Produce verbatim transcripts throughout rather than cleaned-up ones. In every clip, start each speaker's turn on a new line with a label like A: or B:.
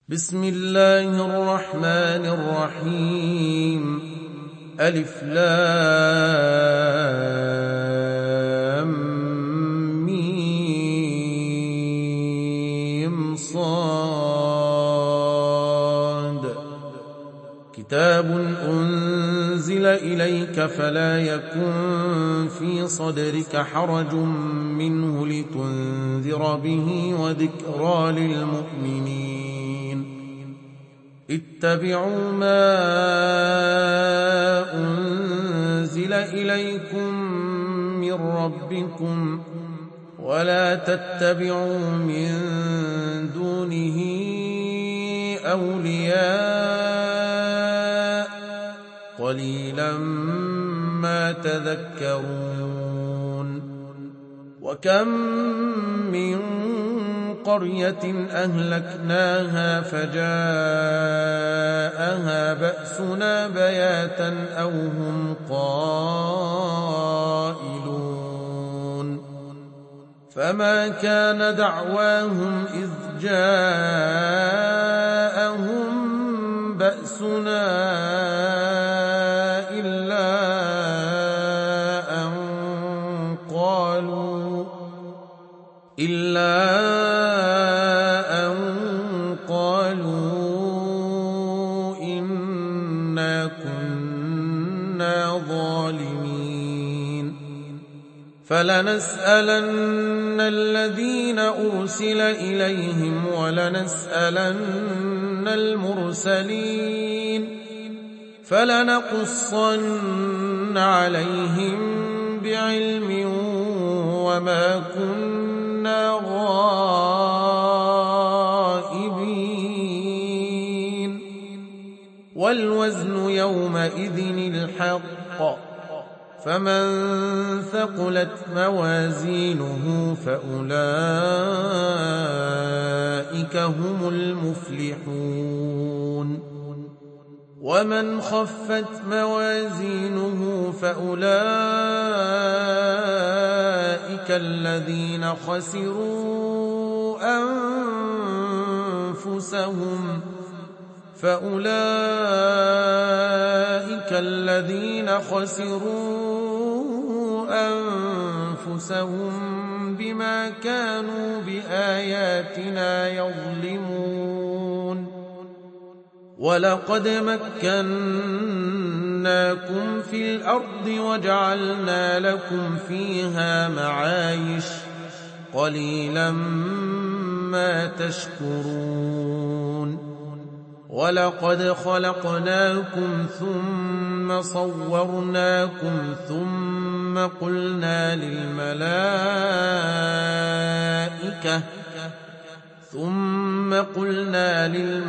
A: بسم الله الرحمن الرحيم ألف لام ميم صاد كتاب أنزل إليك فلا يكن في صدرك حرج منه لتنذر به وذكرى للمؤمنين اتبعوا ما أنزل إليكم من ربكم ولا تتبعوا من دونه أولياء قليلا ما تذكرون وكم من قرية أهلكناها فجاءها بأسنا بياتا أو هم قائلون فما كان دعواهم إذ جاءهم بأسنا إلا أن قالوا إلا فلنسألن الذين أرسل إليهم ولنسألن المرسلين فلنقصن عليهم بعلم وما كنا غائبين والوزن يومئذ الحق فمن ثقلت موازينه فأولئك هم المفلحون ومن خفت موازينه فأولئك الذين خسروا أنفسهم فأولئك الذين خسروا أنفسهم بما كانوا بآياتنا يظلمون ولقد مكناكم في الأرض وجعلنا لكم فيها معايش قليلا ما تشكرون ولقد خلقناكم ثم صورناكم ثم قلنا للملائكة ثم قلنا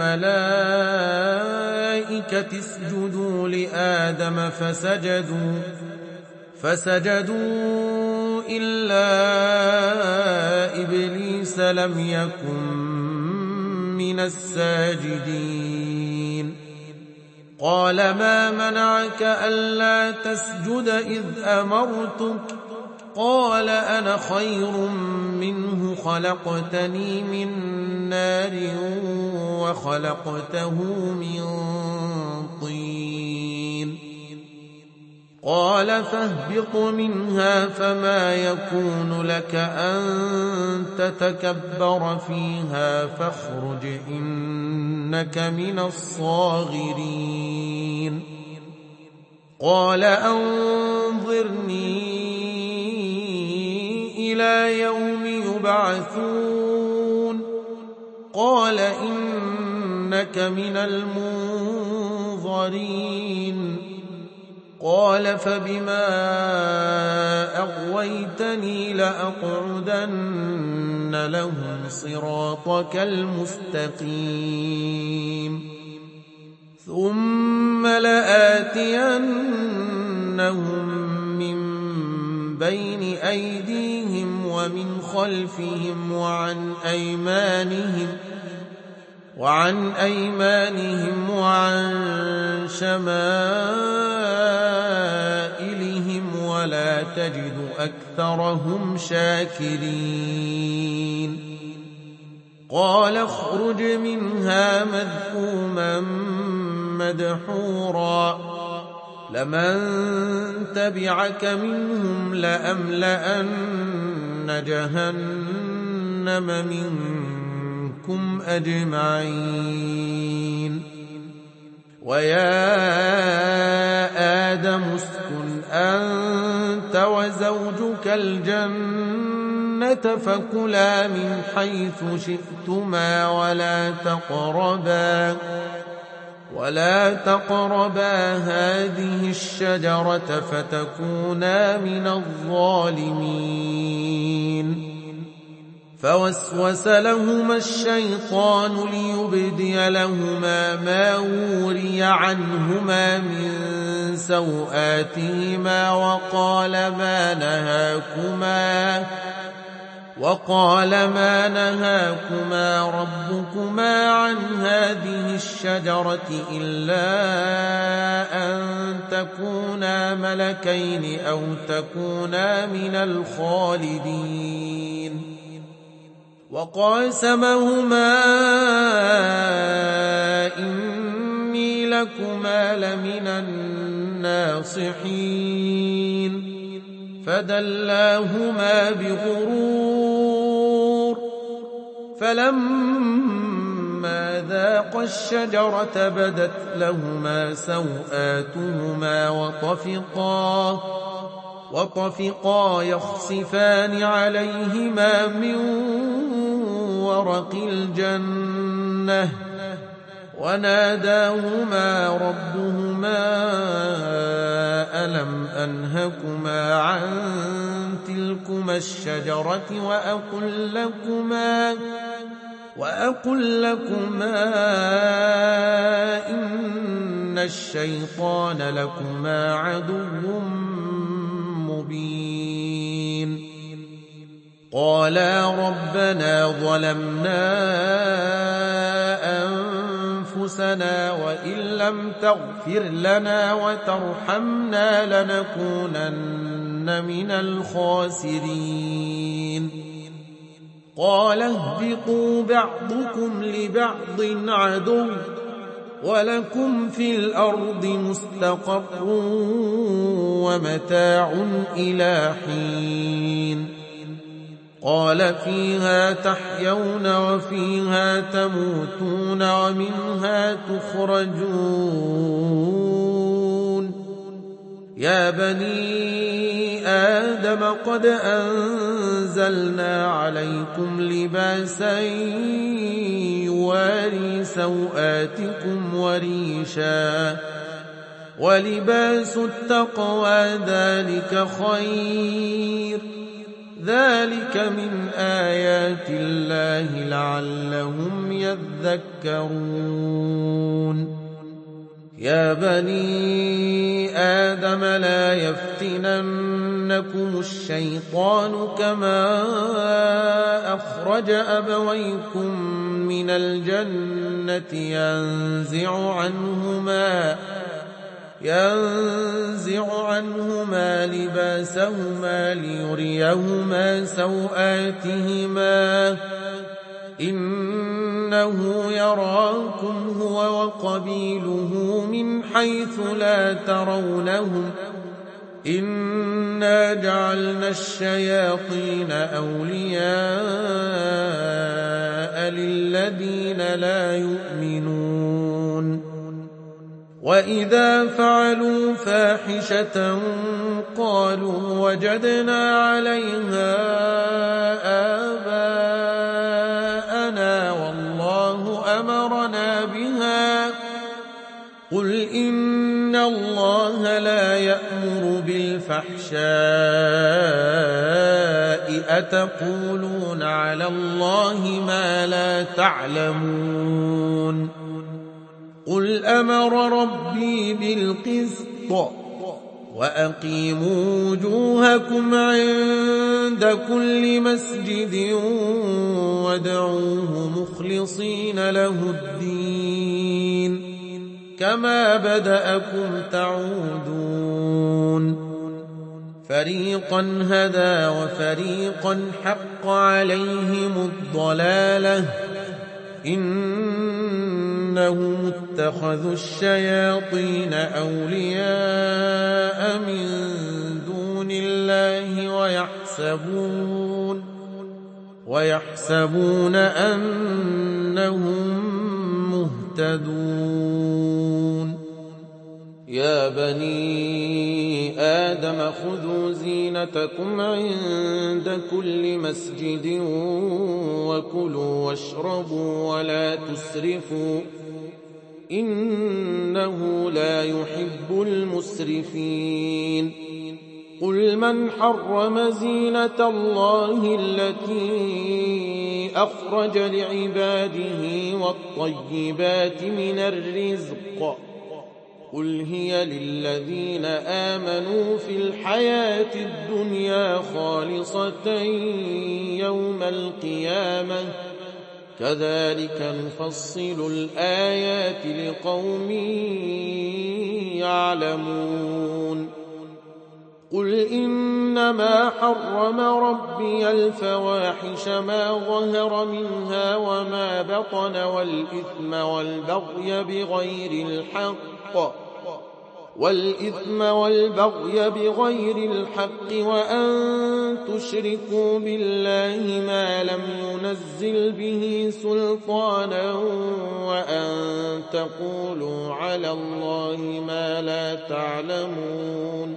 A: للملائكة اسجدوا لآدم فسجدوا فسجدوا إلا إبليس لم يكن من الساجدين قال ما منعك ألا تسجد إذ أمرتك قال أنا خير منه خلقتني من نار وخلقته من طين قال فاهبط منها فما يكون لك أن تتكبر فيها فاخرج إنك من الصاغرين قال أنظرني إلى يوم يبعثون قال إنك من المنظرين قال فبما أغويتني لأقعدن لهم صراطك المستقيم ثم لآتينهم من بين أيديهم ومن خلفهم وعن أيمانهم وعن أيمانهم وعن شمائلهم ولا تجد أكثرهم شاكرين قال اخرج منها مذءوما مدحورا لمن تبعك منهم لأملأن جهنم منكم أجمعين ويا آدم اسكن أنت وزوجك الجنة فكلا من حيث شئتما ولا تقربا ولا تقربا هذه الشجرة فتكونا من الظالمين فوسوس لهما الشيطان ليبدي لهما ما وري عنهما من سوآتهما وقال ما نهاكما وقال ما نهاكما ربكما عن هذه الشجرة إلا أن تكونا ملكين أو تكونا من الخالدين وقاسمهما إني لكما لمن الناصحين فدلاهما بغرور فلما ذاقا الشجرة بدت لهما سوآتهما وطفقا وطفقا يخصفان عليهما من ورق الجنة وناداهما ربهما ألم أنهكما عن تلكما الشجرة وأقل لكما وأقل لكما إن الشيطان لكما عدو مبين قالا ربنا ظلمنا أنفسنا وإن لم تغفر لنا وترحمنا لنكونن من الخاسرين قال اهبطوا بعضكم لبعض عدو ولكم في الأرض مستقر ومتاع إلى حين قال فيها تحيون وفيها تموتون ومنها تخرجون يا بني آدم قد أنزلنا عليكم لباسا يواري سوآتكم وريشا ولباس التقوى ذلك خير ذلك من آيات الله لعلهم يذكرون يا بني آدم لا يفتننكم الشيطان كما أخرج أبويكم من الجنة ينزع عنهما ينزع عنهما لباسهما ليريهما سوآتهما إنه يراكم هو وقبيله من حيث لا ترونهم إنا جعلنا الشياطين أولياء للذين لا يؤمنون وإذا فعلوا فاحشة قالوا وجدنا عليها آباءنا والله أمرنا بها قل إن الله لا يأمر بالفحشاء أتقولون على الله ما لا تعلمون قل أمر ربي بالقسط وأقيموا وجوهكم عند كل مسجد وادعوه مخلصين له الدين كما بدأكم تعودون فريقا هدى وفريقا حق عليهم الضلالة إنهم اتخذوا الشياطين أولياء من دون الله ويحسبون ويحسبون أنهم مهتدون يا بني آدم خذوا زينتكم عند كل مسجد وكلوا واشربوا ولا تسرفوا إنه لا يحب المسرفين قل من حرم زينة الله التي أخرج لعباده والطيبات من الرزق قل هي للذين آمنوا في الحياة الدنيا خالصة يوم القيامة كذلك نفصل الآيات لقوم يعلمون قل إنما حرم ربي الفواحش ما ظهر منها وما بطن والإثم والبغي بغير الحق والإثم والبغي بغير الحق وأن تشركوا بالله ما لم ينزل به سلطانا وأن تقولوا على الله ما لا تعلمون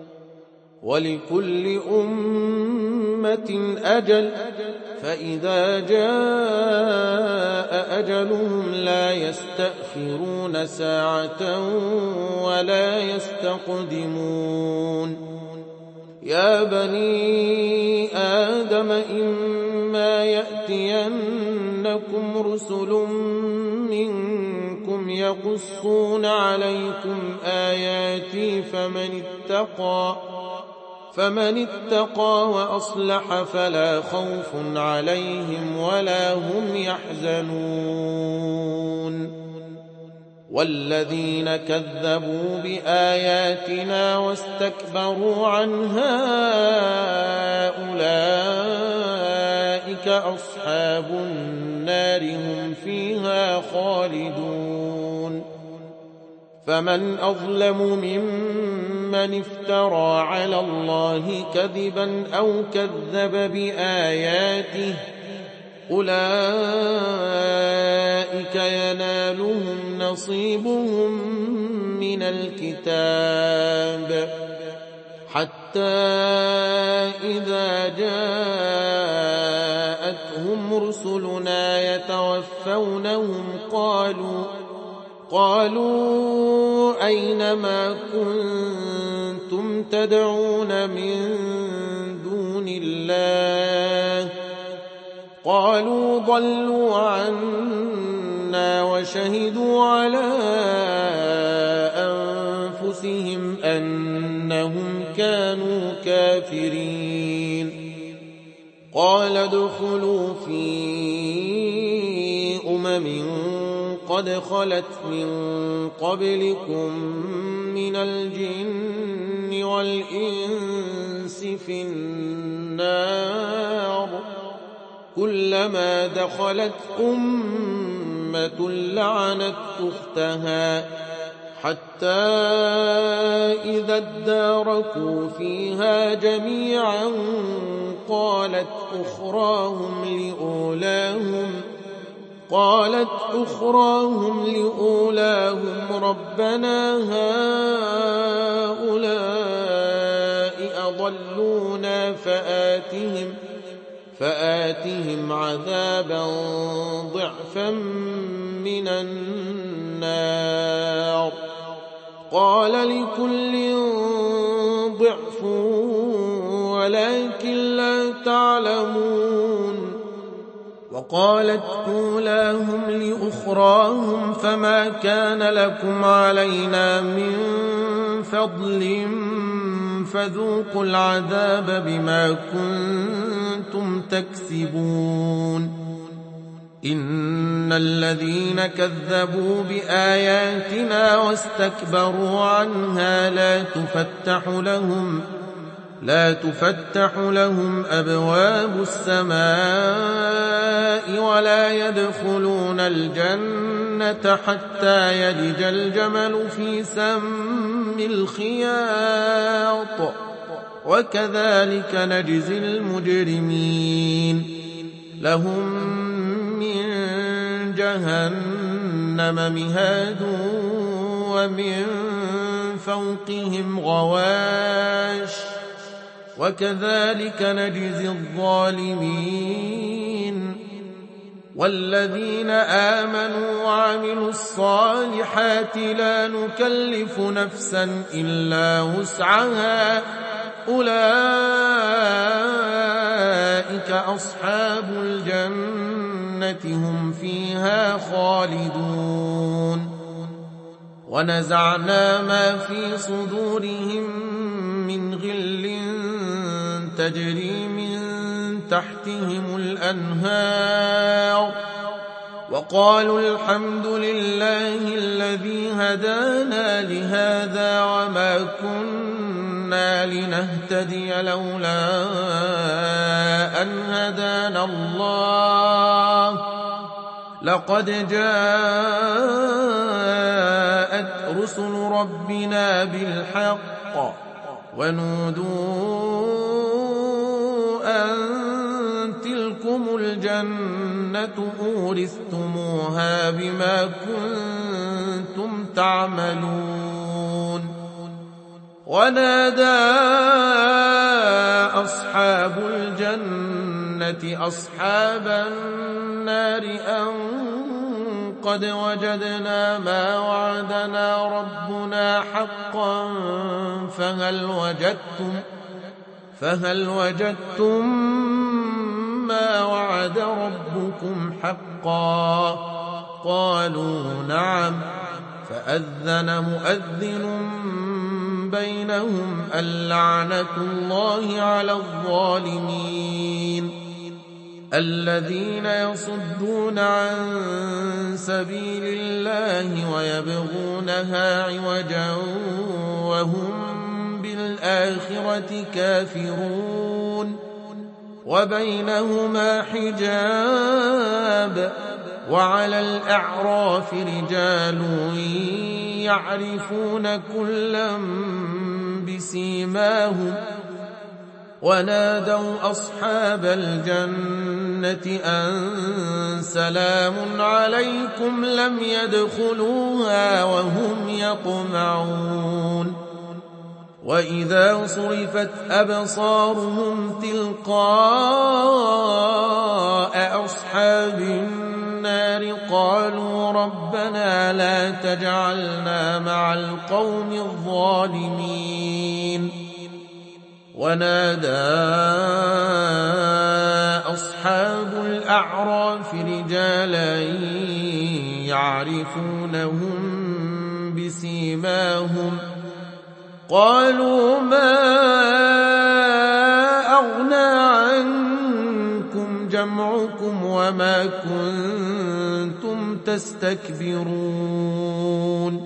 A: ولكل أمة أجل فإذا جاء أجلهم لا يستأخرون ساعة ولا يستقدمون يا بني آدم إما يأتينكم رسل منكم يقصون عليكم آياتي فمن اتقى فمن اتقى وأصلح فلا خوف عليهم ولا هم يحزنون والذين كذبوا بآياتنا واستكبروا عنها أولئك أصحاب النار هم فيها خالدون فمن أظلم ممن افترى على الله كذبا أو كذب بآياته أولئك ينالهم نصيبهم من الكتاب حتى إذا جاءتهم رسلنا يتوفونهم قالوا قالوا أين ما كنتم تدعون من دون الله قالوا ضلوا عنا وشهدوا على أنفسهم أنهم كانوا كافرين قال ادخلوا في أمم قد خلت من قبلكم من الجن والإنس في النار كلما دخلت أمة لعنت أختها حتى إذا اداركوا فيها جميعا قالت أخراهم لأولاهم قالت أخراهم لأولاهم ربنا هؤلاء أضلونا فآتهم فآتهم عذابا ضعفا من النار قال لكل ضعف ولكن لا تعلمون وقالت أولاهم لأخراهم فما كان لكم علينا من فضل فذوقوا العذاب بما كنتم تكسبون إن الذين كذبوا بآياتنا واستكبروا عنها لا تفتح لهم لا تفتح لهم أبواب السماء ولا يدخلون الجنة حتى يلج الجمل في سم الخياط وكذلك نجزي المجرمين لهم من جهنم مهاد ومن فوقهم غواش وكذلك نجزي الظالمين والذين آمنوا وعملوا الصالحات لا نكلف نفسا إلا وسعها أولئك أصحاب الجنة هم فيها خالدون ونزعنا ما في صدورهم من غل تجري من تحتهم الأنهار وقالوا الحمد لله الذي هدانا لهذا وما كنا لنهتدي لولا أن هدانا الله لقد جاءت رسل ربنا بالحق ونودوا أن تلكم الجنة أورثتموها بما كنتم تعملون ونادى أصحاب الجنة أصحاب النار أن قد وجدنا ما وعدنا ربنا حقا فهل وجدتم فهل وجدتم ما وعد ربكم حقا قالوا نعم فأذن مؤذن بينهم اللعنة الله على الظالمين الذين يصدون عن سبيل الله ويبغونها عوجا وهم بالآخرة كافرون وبينهما حجاب وعلى الأعراف رجال يعرفون كلا بسيماهم ونادوا أصحاب الجنة أن سلام عليكم لم يدخلوها وهم يطمعون وإذا صرفت أبصارهم تلقاء أصحاب النار قالوا ربنا لا تجعلنا مع القوم الظالمين ونادى أصحاب الأعراف رجالا يعرفونهم بسيماهم قالوا ما أغنى عنكم جمعكم وما كنتم تستكبرون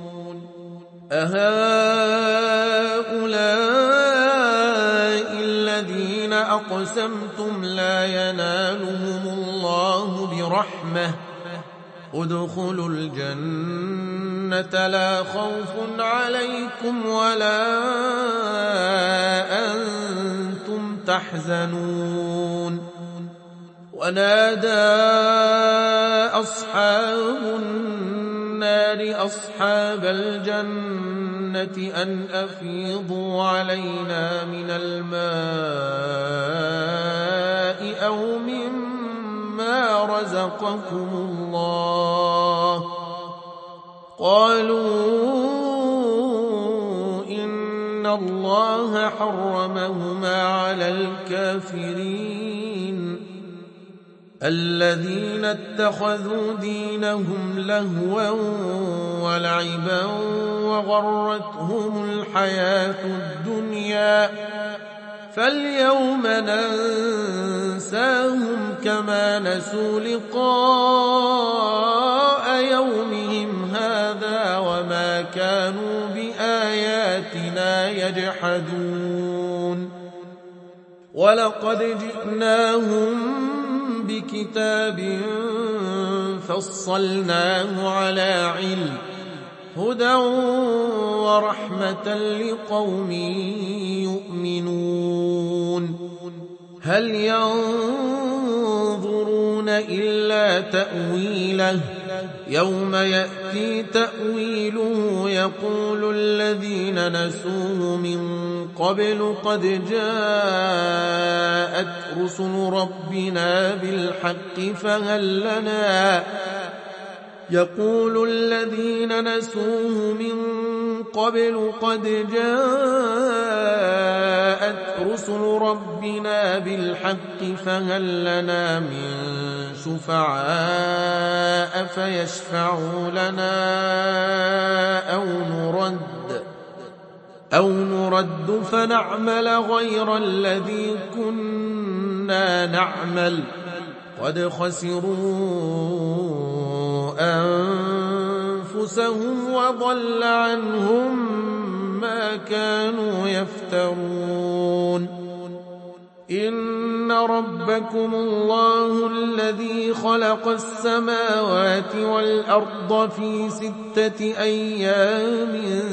A: أهؤلاء الذين أقسمتم لا ينالهم الله برحمة ادخلوا الجنة لا خوف عليكم ولا أنتم تحزنون ونادى أصحاب النار أصحاب الجنة أن أفيضوا علينا من الماء أو مما رزقكم الله قالوا إن الله حرمهما على الكافرين الذين اتخذوا دينهم لهوا ولعبا وغرتهم الحياة الدنيا فاليوم ننساهم كما نسوا لقاء يومهم هذا وما كانوا بآياتنا يجحدون ولقد جئناهم بكتاب فصلناه على علم هدى ورحمة لقوم يؤمنون هل ينظرون إلا تأويله يوم يأتي تأويله يقول الذين نسوه من قبل قد جاءت رسل ربنا بالحق فهل لنا يقول الذين نسوه من قبل قد جاءت رسل ربنا بالحق فهل لنا من شفعاء فيشفعوا لنا أو نرد أو نرد فنعمل غير الذي كنا نعمل قد خسروا أنفسهم وضل عنهم ما كانوا يفترون إن ربكم الله الذي خلق السماوات والأرض في ستة أيام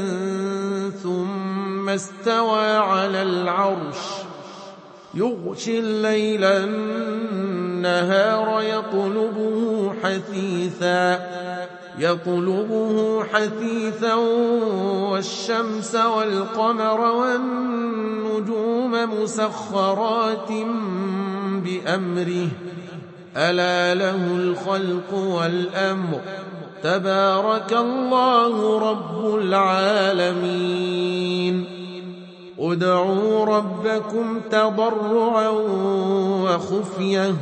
A: ثم استوى على العرش يغشي الليل النهار يطلبه حثيثا يطلبه حثيثا والشمس والقمر والنجوم مسخرات بأمره ألا له الخلق والأمر تبارك الله رب العالمين ادعوا ربكم تضرعا وخفية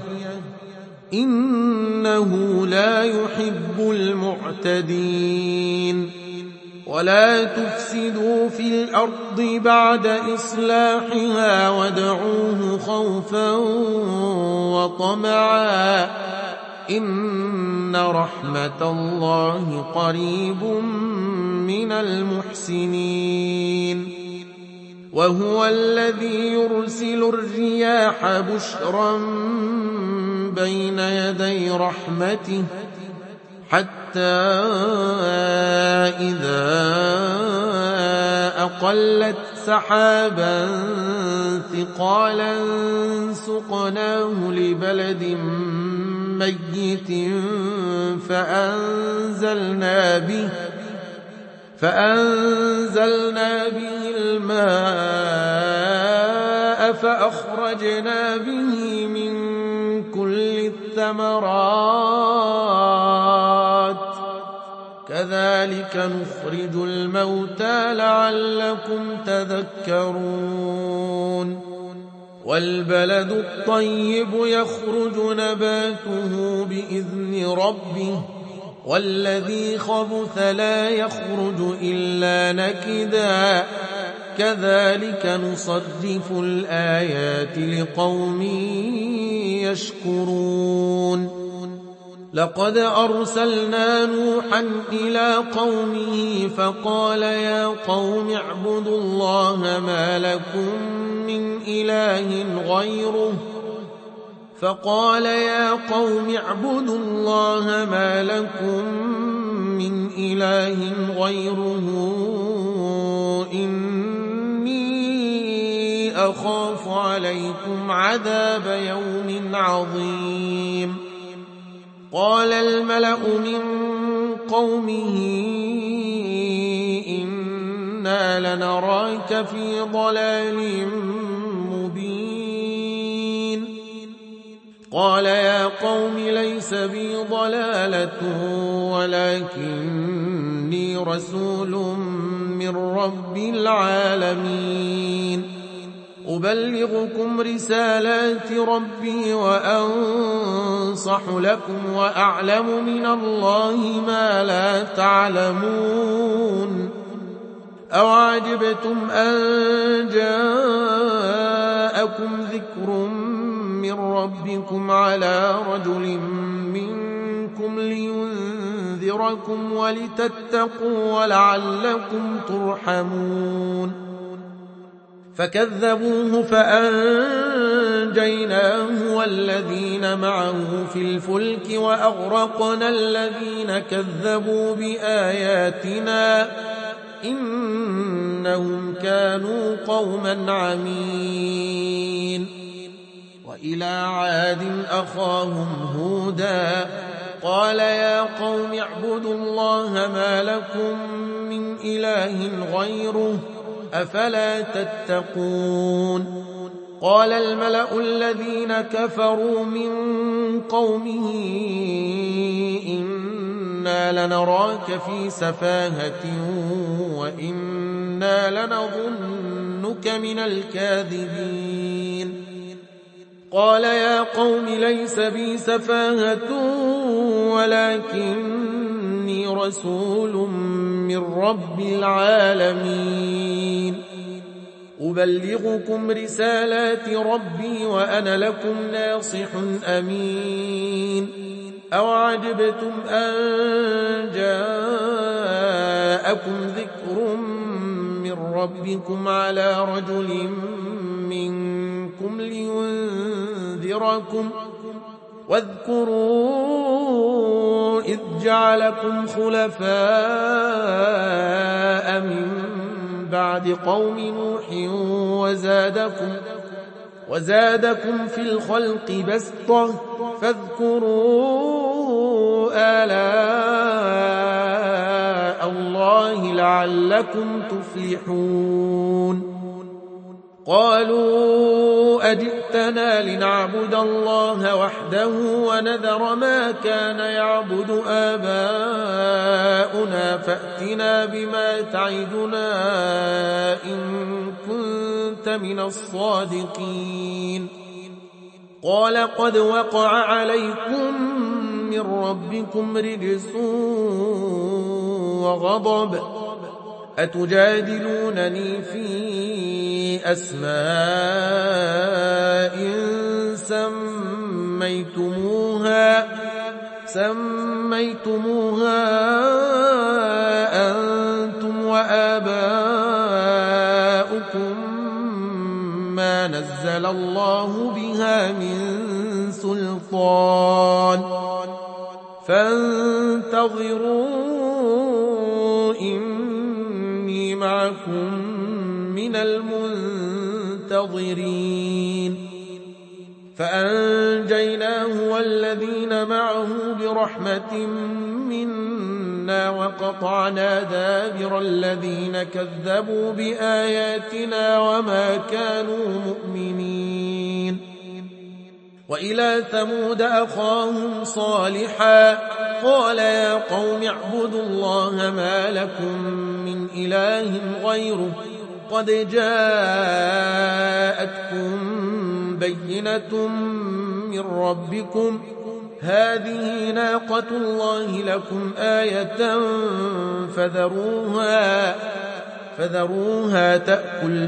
A: إنه لا يحب المعتدين ولا تفسدوا في الأرض بعد إصلاحها وادعوه خوفا وطمعا إن رحمة الله قريب من المحسنين وهو الذي يرسل الرياح بشرا بين يدي رحمته حتى إذا أقلت سحابا ثقالا سقناه لبلد ميت فأنزلنا به فأنزلنا به الماء فأخرجنا به من كل الثمرات كذلك نخرج الموتى لعلكم تذكرون والبلد الطيب يخرج نباته بإذن ربه والذي خبث لا يخرج إلا نكدا كذلك نصرف الآيات لقوم يشكرون لقد أرسلنا نوحا إلى قومه فقال يا قوم اعبدوا الله ما لكم من إله غيره فقال يا قوم اعبدوا الله ما لكم من إله غيره إني أخاف عليكم عذاب يوم عظيم قال الملأ من قومه إنا لنراك في ضلال مبين قال يا قوم ليس بي ضلالة ولكني رسول من رب العالمين أبلغكم رسالات ربي وأنصح لكم وأعلم من الله ما لا تعلمون أو عجبتم أن جاءكم ذكر من ربكم على رجل منكم لينذركم ولتتقوا ولعلكم ترحمون فكذبوه فأنجيناه والذين معه في الفلك وأغرقنا الذين كذبوا بآياتنا إنهم كانوا قوما عمين. وإلى عاد أخاهم هودا قال يا قوم اعبدوا الله ما لكم من إله غيره أفلا تتقون. قال الملأ الذين كفروا من قومه إنا لنراك في سفاهة وإنا لنظنك من الكاذبين. قال يا قوم ليس بي سفاهة ولكني رسول من رب العالمين أبلغكم رسالات ربي وأنا لكم ناصح أمين. أوعجبتم أن جاءكم ذكر من ربكم على رجل منكم لينذركم واذكروا إذ جعلكم خلفاء من بعد قوم نوح وزادكم, وزادكم في الخلق بسطة فاذكروا آلاء الله لعلكم تفلحون. قالوا أجئتنا لنعبد الله وحده ونذر ما كان يعبد آباؤنا فأتنا بما تعدنا إن كنت من الصادقين. قال قد وقع عليكم من ربكم رجس وغضب أتجادلونني في أسماء سميتموها سميتموها أنتم وآباؤكم ما نزل الله بها من سلطان فانتظروا إني معكم من المنتظرين. فأنجيناه والذين معه برحمة منا وقطعنا دابر الذين كذبوا بآياتنا وما كانوا مؤمنين. وإلى ثمود أخاهم صالحا قال يا قوم اعبدوا الله ما لكم من إله غيره قد جاءتكم بينة من ربكم هذه ناقة الله لكم آية فذروها, فذروها تأكل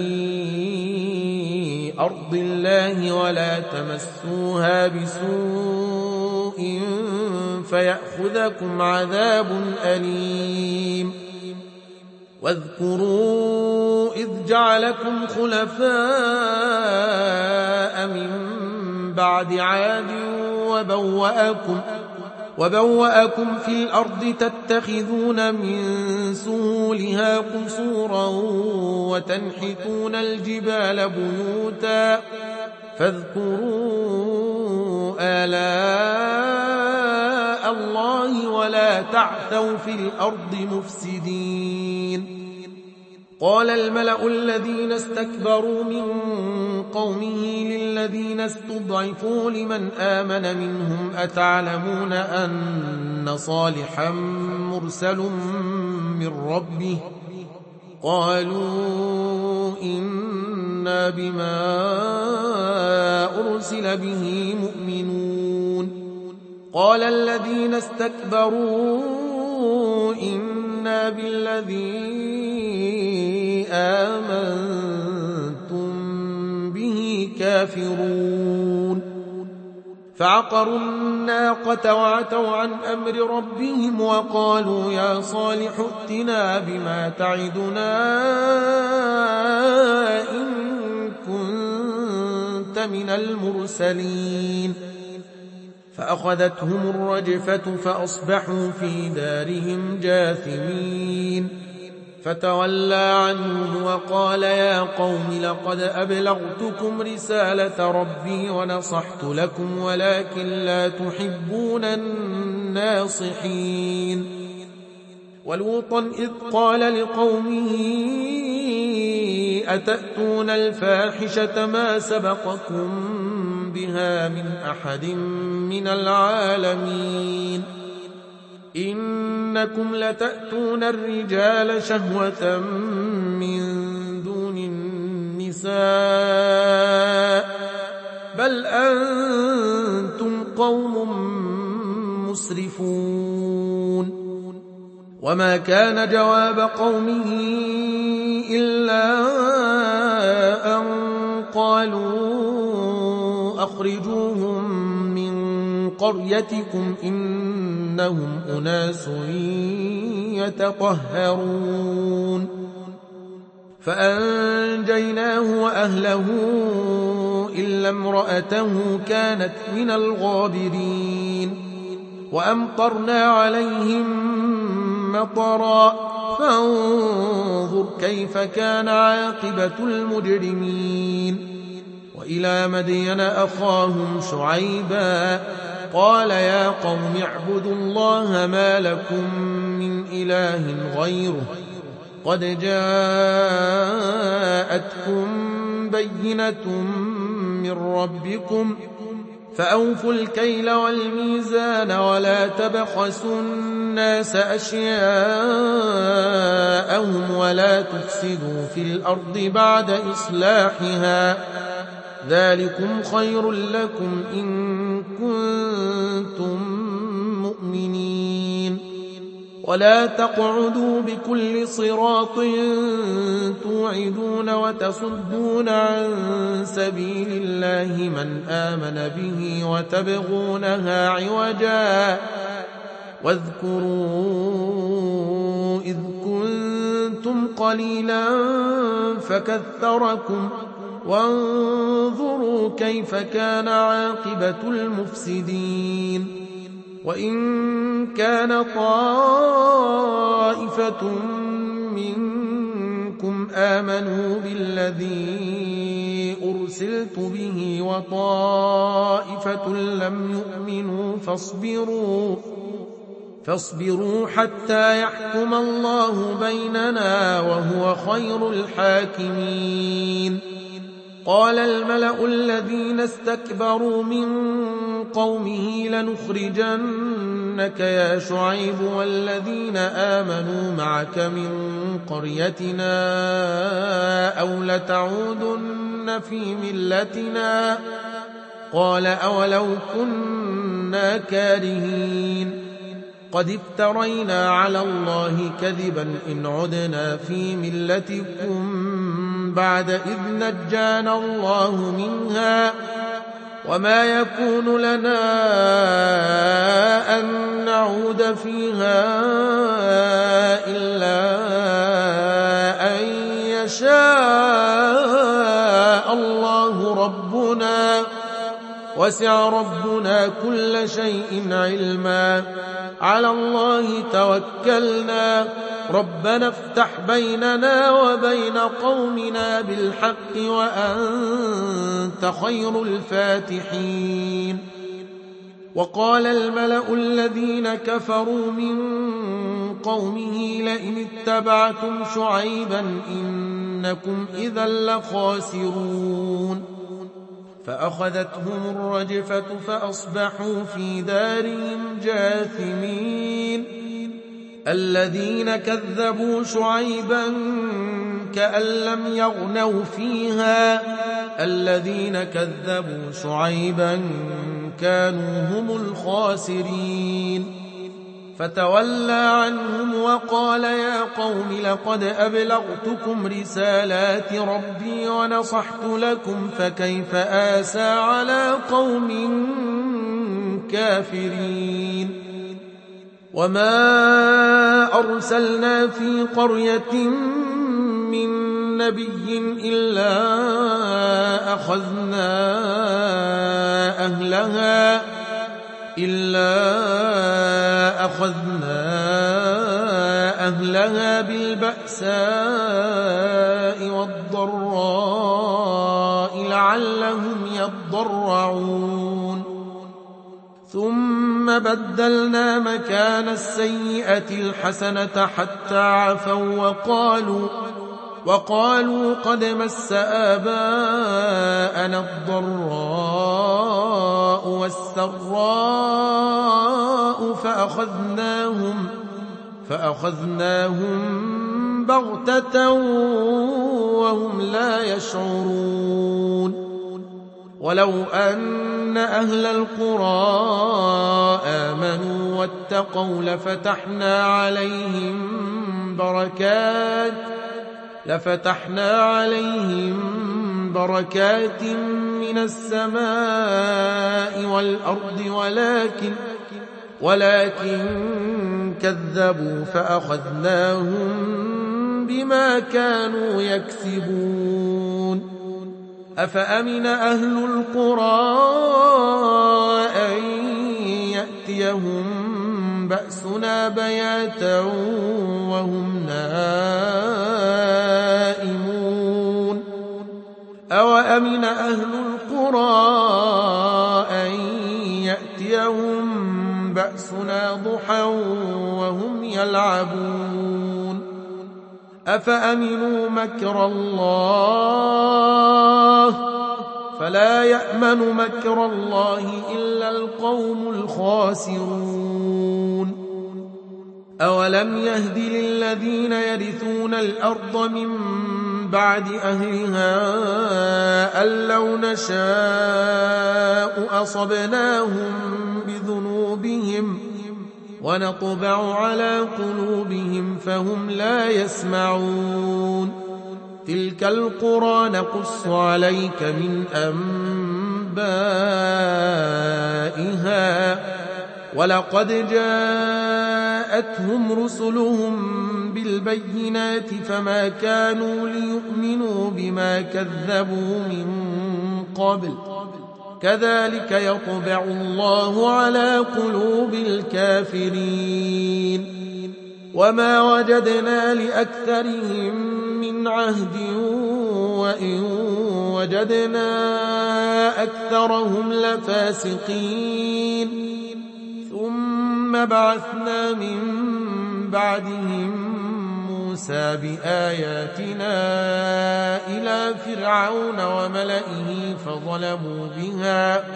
A: في أرض الله ولا تمسوها بسوء فيأخذكم عذاب أليم. واذكروا إذ جعلكم خلفاء من بعد عاد وبوأكم, وبوأكم في الأرض تتخذون من سهولها قصورا وتنحتون الجبال بيوتا فاذكروا آلاء الله ولا تعثوا في الأرض مفسدين. قال الملأ الذين استكبروا من قومه للذين استضعفوا لمن آمن منهم أتعلمون أن صالحا مرسل من ربه قالوا إنا بما أرسل به مؤمنون. قال الذين استكبروا إنا بالذي آمنتم به كافرون. فعقروا الناقة وعتوا عن أمر ربهم وقالوا يا صالح ائتنا بما تعدنا إن كنت من المرسلين فأخذتهم الرجفة فأصبحوا في دارهم جاثمين فتولى عنهم وقال يا قوم لقد أبلغتكم رسالة ربي ونصحت لكم ولكن لا تحبون الناصحين ولوطا إذ قال لقومه أتأتون الفاحشة ما سبقكم بها من أحد من العالمين إنكم لتأتون الرجال شهوة من دون النساء بل أنتم قوم مسرفون وما كان جواب قومه إلا أن قالوا أخرجوهم من قريتكم إنهم أناس يتطهرون فأنجيناه وأهله إلا امرأته كانت من الغابرين وأمطرنا عليهم مطرا فانظر كيف كان عاقبة المجرمين وإلى مدين أخاهم شعيبا قال يا قوم اعبدوا الله ما لكم من إله غيره قد جاءتكم بينة من ربكم فأوفوا الكيل والميزان ولا تبخسوا الناس أشياءهم ولا تفسدوا في الأرض بعد إصلاحها ذلكم خير لكم إن كنتم مؤمنين ولا تقعدوا بكل صراط توعدون وتصدون عن سبيل الله من آمن به وتبغونها عوجا واذكروا إذ كنتم قليلا فكثركم وانظروا كيف كان عاقبة المفسدين وإن كان طائفة منكم آمنوا بالذي أرسلت به وطائفة لم يؤمنوا فاصبروا فاصبروا حتى يحكم الله بيننا وهو خير الحاكمين قال الملأ الذين استكبروا من قومه لنخرجنك يا شعيب والذين آمنوا معك من قريتنا أو لتعودن في ملتنا قال أولو كنا كارهين قد افترينا على الله كذبا إن عدنا في ملتكم بعد إذ نجانا الله منها وما يكون لنا أن نعود فيها إلا أن يشاء الله ربنا وسع ربنا كل شيء علما على الله توكلنا ربنا افتح بيننا وبين قومنا بالحق وأنت خير الفاتحين وقال الملأ الذين كفروا من قومه لئن اتبعتم شعيبا إنكم إذا لخاسرون فأخذتهم الرجفة فأصبحوا في دارهم جاثمين الذين كذبوا شعيبا كأن لم يغنوا فيها الذين كذبوا شعيبا كانوا هم الخاسرين فتولى عنهم وقال يا قوم لقد أبلغتكم رسالات ربي ونصحت لكم فكيف آسى على قوم الكافرين وما أرسلنا في قرية من نبي إلا أخذنا أهلها إلا أخذنا أهلها بالبأساء والضراء لعلهم يضرعون ثم بدلنا مكان السيئة الحسنة حتى عفوا وقالوا وقالوا قد مس آباءنا الضراء والسراء فأخذناهم فأخذناهم بغتة وهم لا يشعرون ولو أن أهل القرى آمنوا واتقوا لفتحنا عليهم بركات لفتحنا عليهم بركات من السماء والأرض ولكن ولكن كذبوا فأخذناهم بما كانوا يكسبون أفأمن أهل القرى أن يأتيهم بأسنا بياتا وهم نائمون أوأمن أهل القرى أن يأتيهم بأسنا ضحى وهم يلعبون أفأمنوا مكر الله فلا يأمن مكر الله إلا القوم الخاسرون أولم يهد للذين يرثون الأرض من بعد أهلها أن لو نشاء أصبناهم بذنوبهم ونطبع على قلوبهم فهم لا يسمعون تلك القرى نقص عليك من أنبائها ولقد جاءتهم رسلهم بالبينات فما كانوا ليؤمنوا بما كذبوا من قبل كذلك يطبع الله على قلوب الكافرين وما وجدنا لأكثرهم من عهد وإن وجدنا أكثرهم لفاسقين ثم بعثنا من بعدهم موسى بآياتنا إلى فرعون وملئه فظلموا بها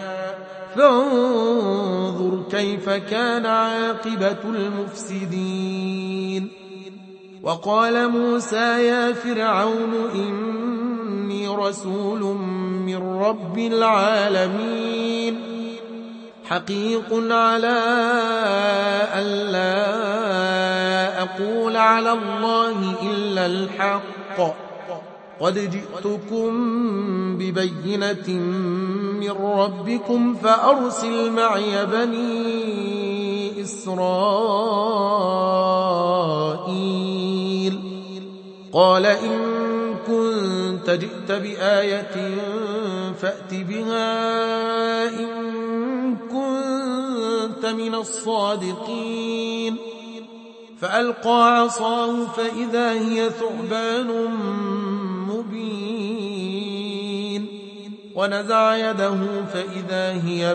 A: فانظر كيف كان عاقبة المفسدين وقال موسى يا فرعون إني رسول من رب العالمين حقيق على ألا أقول على الله إلا الحق قد جئتكم ببينة من ربكم فأرسل معي بني إسرائيل قال إن كنت جئت بآية فأت بها إن كنت من الصادقين فألقى عصاه فإذا هي ثعبان مبين ونزع يده فإذا هي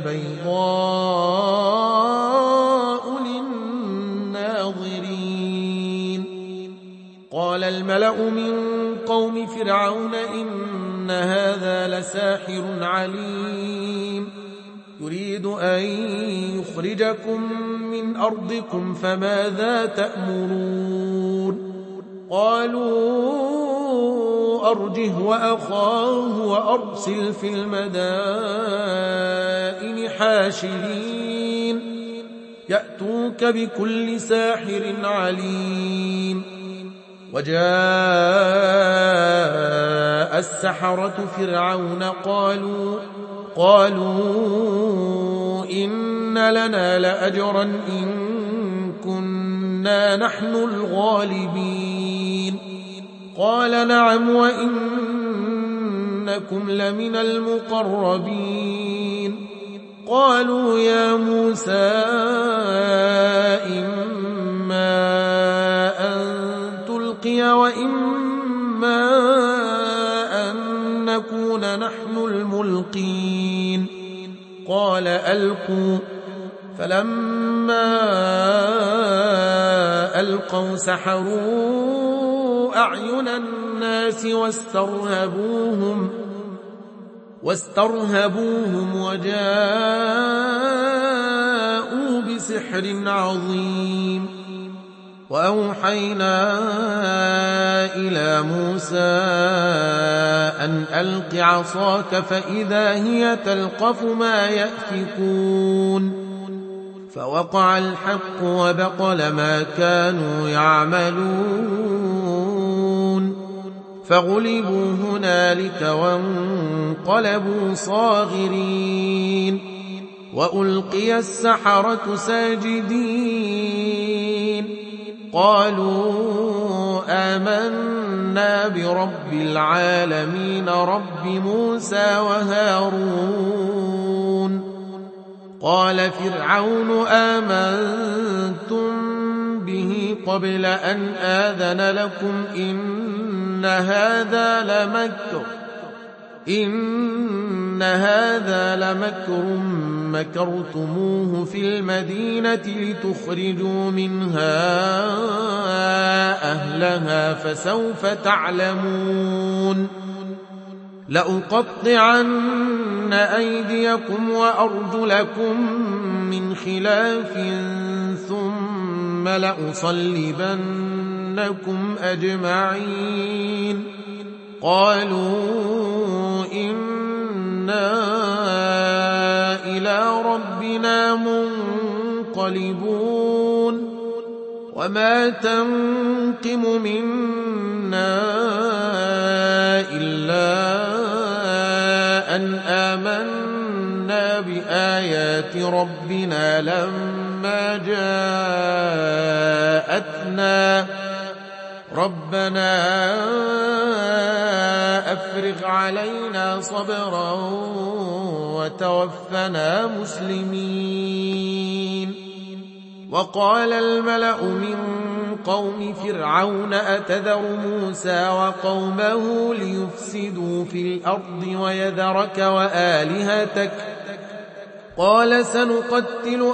A: بيضاء للناظرين قال الملأ من قوم فرعون إن هذا لساحر عليم يريد أن يخرجكم من أرضكم فماذا تأمرون قالوا أرجه وأخاه وأرسل في المدائن حاشرين يأتوك بكل ساحر عليم وجاء السحرة فرعون قالوا قالوا إن إن لنا لأجرا إن كنا نحن الغالبين قال نعم وإنكم لمن المقربين قالوا يا موسى إما أن تلقي وإما أن نكون نحن الملقين قال ألقوا فلما ألقوا سحروا أعين الناس واسترهبوهم واسترهبوهم وجاءوا بسحر عظيم وأوحينا إلى موسى أن ألق عصاك فإذا هي تلقف ما يأفكون فوقع الحق وبطل ما كانوا يعملون فغلبوا هنالك وانقلبوا صاغرين وألقي السحرة ساجدين قالوا آمنا برب العالمين رب موسى وهارون قال فرعون آمنتم به قبل أن آذن لكم إن هذا لمكر إن هذا لمكر مكرتموه في المدينة لتخرجوا منها أهلها فسوف تعلمون لأقطعن أيديكم وأرجلكم من خلاف ثم لأصلبنكم أجمعين قالوا إنا إلى ربنا منقلبون وما تنقم منا إلا أن آمنا بآيات ربنا لما جاءتنا ربنا أفرغ علينا صبرا وتوفنا مسلمين وقال الملأ من قوم فرعون أتذر موسى وقومه ليفسدوا في الأرض ويذرك وآلهتك قال سنقتل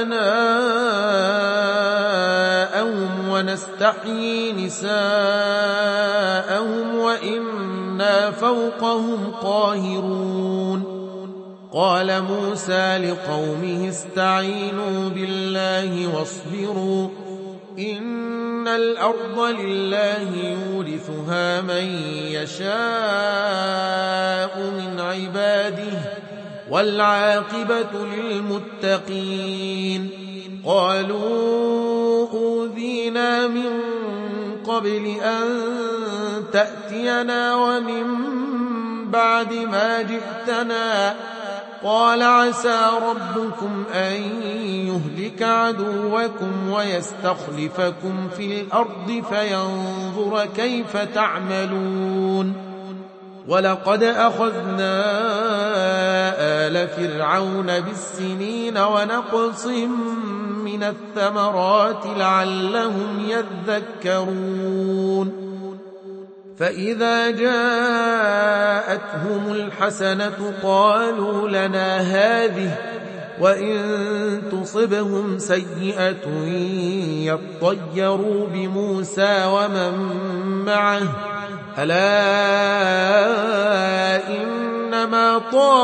A: أبناءهم ونستحيي نساءهم وإنا فوقهم قاهرون قال موسى لقومه استعينوا بالله واصبروا إن الأرض لله يورثها من يشاء من عباده والعاقبة للمتقين قالوا أوذينا من قبل أن تأتينا ومن بعد ما جئتنا قال عسى ربكم أن يهلك عدوكم ويستخلفكم في الأرض فينظر كيف تعملون ولقد أخذنا آل فرعون بالسنين ونقص من الثمرات لعلهم يذكرون فإذا جاءتهم الحسنة قالوا لنا هذه وإن تصبهم سيئة يطيروا بموسى ومن معه ألا إنما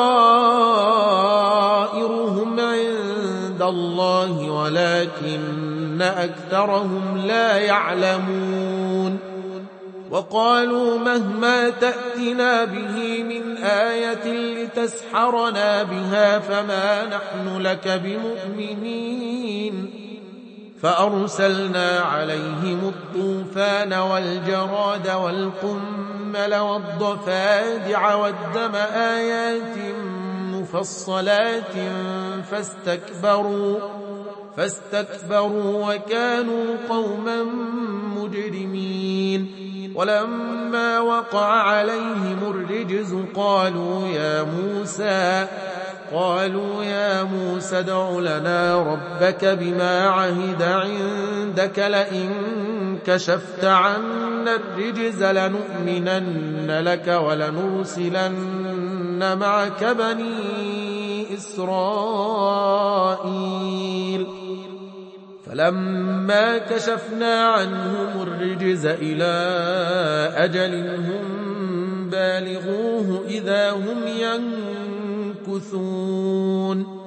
A: طائرهم عند الله ولكن أكثرهم لا يعلمون وقالوا مهما تأتنا به من آية لتسحرنا بها فما نحن لك بمؤمنين فأرسلنا عليهم الطوفان والجراد والقمل والضفادع والدم آيات مفصلات فاستكبروا فاستكبروا وكانوا قوما مجرمين ولما وقع عليهم الرجز قالوا يا موسى قالوا يا موسى ادع لنا ربك بما عهد عندك لئن كشفت عنا الرجز لنؤمنن لك ولنرسلن معك بني إسرائيل فلما كشفنا عنهم الرجز إلى أجل هم بالغوه إذا هم ينكثون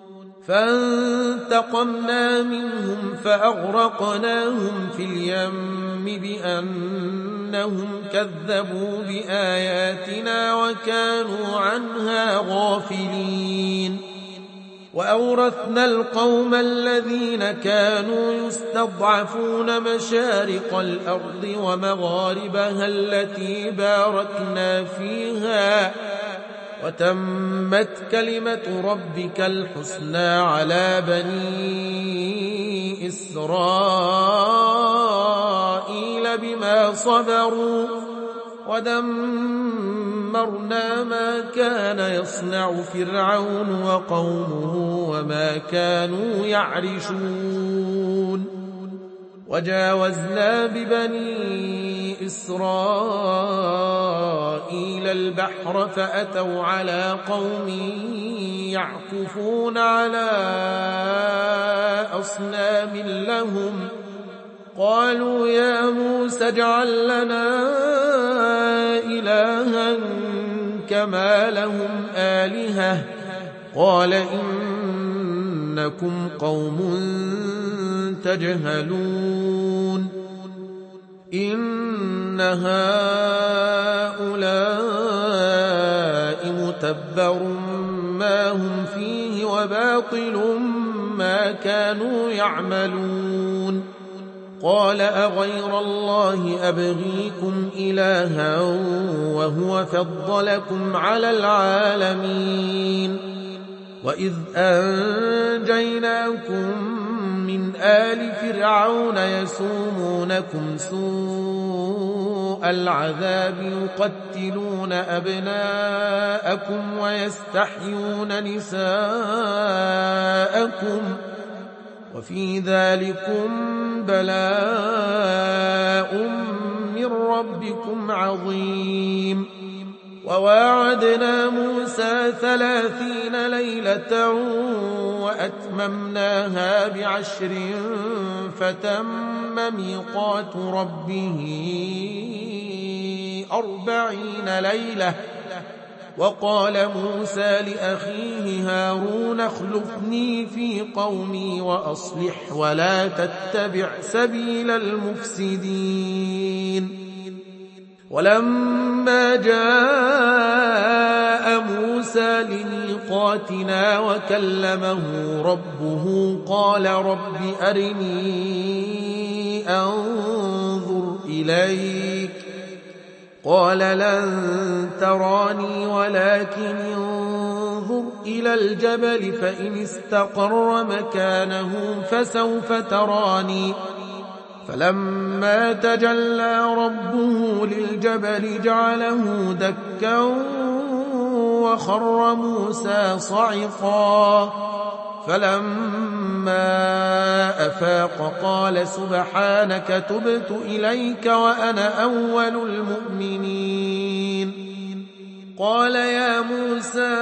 A: فانتقمنا منهم فأغرقناهم في اليم بأنهم كذبوا بآياتنا وكانوا عنها غافلين وأورثنا القوم الذين كانوا يستضعفون مشارق الأرض ومغاربها التي باركنا فيها وتمت كلمة ربك الحسنى على بني إسرائيل بما صبروا ودمرنا ما كان يصنع فرعون وقومه وما كانوا يعرشون وجاوزنا ببني إسرائيل البحر فأتوا على قوم يعكفون على أصنام لهم قالوا يا موسى اجعل لنا إلها كما لهم آلهة قال إنكم قوم تجهلون إن هؤلاء متبر ما هم فيه وباطل ما كانوا يعملون قال أغير الله أبغيكم إلها وهو فضلكم على العالمين وإذ أنجيناكم من آل فرعون يسومونكم سوء العذاب يقتلون أبناءكم ويستحيون نساءكم وفي ذلكم بلاء من ربكم عظيم وواعدنا موسى ثلاثين ليلة وأتممناها بعشر فتم ميقات ربه أربعين ليلة وقال موسى لأخيه هارون اخلفني في قومي وأصلح ولا تتبع سبيل المفسدين ولما جاء موسى لميقاتنا وكلمه ربه قال رب أرني أنظر إليك قال لن تراني ولكن انظر إلى الجبل فإن استقر مكانه فسوف تراني فلما تجلى ربه للجبل جعله دكا وخر موسى صعقا فلما أفاق قال سبحانك تبت إليك وأنا أول المؤمنين قال يا موسى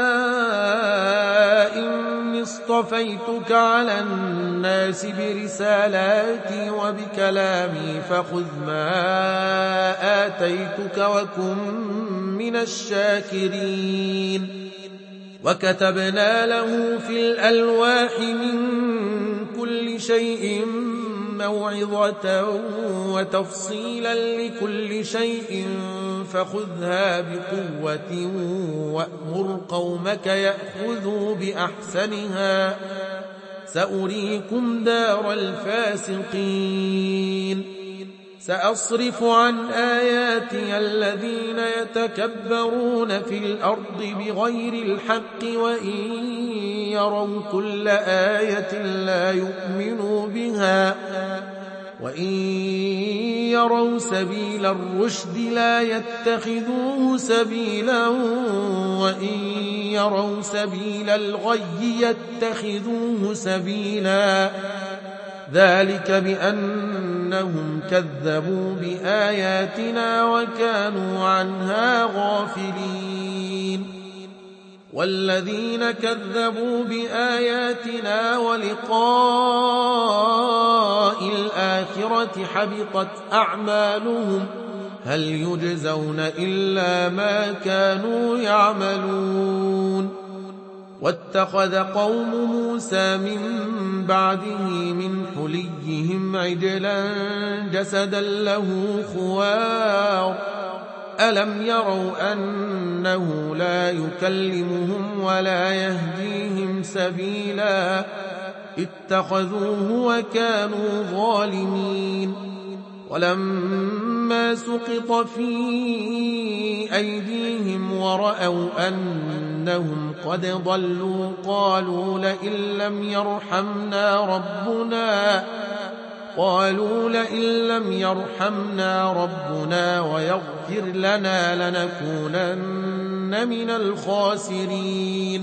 A: إني اصطفيتك على الناس برسالاتي وبكلامي فخذ ما آتيتك وكن من الشاكرين وكتبنا له في الألواح من كل شيء موعظة وتفصيلا لكل شيء فخذها بقوة وأمر قومك يأخذوا بأحسنها سأريكم دار الفاسقين سأصرف عن آياتي الذين يتكبرون في الأرض بغير الحق وإن يروا كل آية لا يؤمنوا بها وإن يروا سبيل الرشد لا يتخذوه سبيلا وإن يروا سبيل الغي يتخذوه سبيلا ذلك بأنهم كذبوا بآياتنا وكانوا عنها غافلين والذين كذبوا بآياتنا ولقاء الآخرة حبطت أعمالهم هل يجزون إلا ما كانوا يعملون واتخذ قوم موسى من بعده من حليهم عجلا جسدا له خوار ألم يروا أنه لا يكلمهم ولا يهديهم سبيلا اتخذوه وكانوا ظالمين ولما سقط في أيديهم ورأوا أنهم قد ضلوا قالوا لئن لم يرحمنا ربنا قالوا لئن لم يرحمنا ربنا ويغفر لنا لنكونن من الخاسرين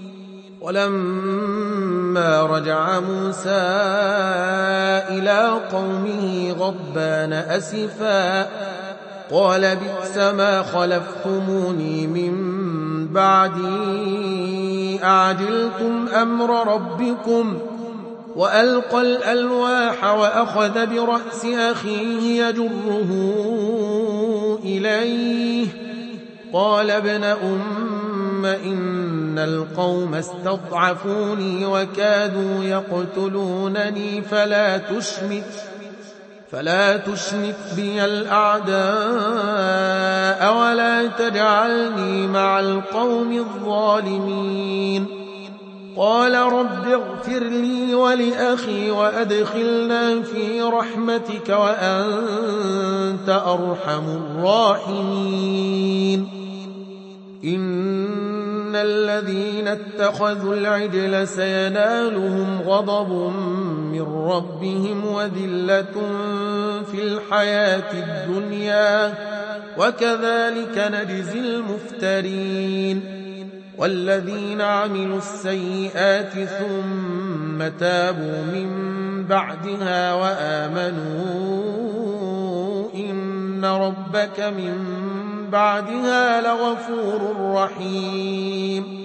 A: ولما رجع موسى إلى قومه غضبان أسفا قال بئس ما خلفتموني من بعدي أعجلتم أمر ربكم وألقى الألواح وأخذ برأس أخيه يجره إليه قال ابن أم إن القوم استضعفوني وكادوا يقتلونني فلا تشمت فلا تشمت بي الأعداء ولا تجعلني مع القوم الظالمين قال رب اغفر لي ولأخي وأدخلنا في رحمتك وأنت أرحم الراحمين إن الذين اتخذوا العجل سينالهم غضب من ربهم وذلة في الحياة الدنيا وكذلك نجزي المفترين والذين عملوا السيئات ثم تابوا من بعدها وآمنوا إن ربك من بعدها لغفور رحيم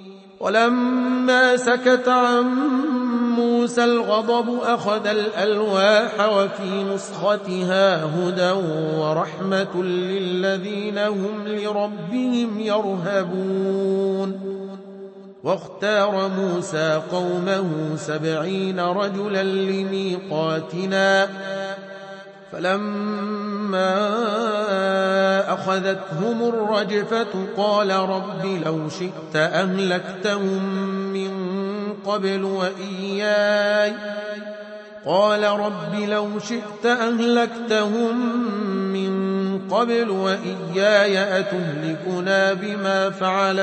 A: ولما سكت عن موسى الغضب أخذ الألواح وفي نسختها هدى ورحمة للذين هم لربهم يرهبون واختار موسى قومه سبعين رجلا لميقاتنا فلما أخذتهم الرجفة قال رب لو شئت أهلكتهم من قبل وإياي قال رب لو شئت أهلكتهم من قبل وإياي أتهلكنا بما فعل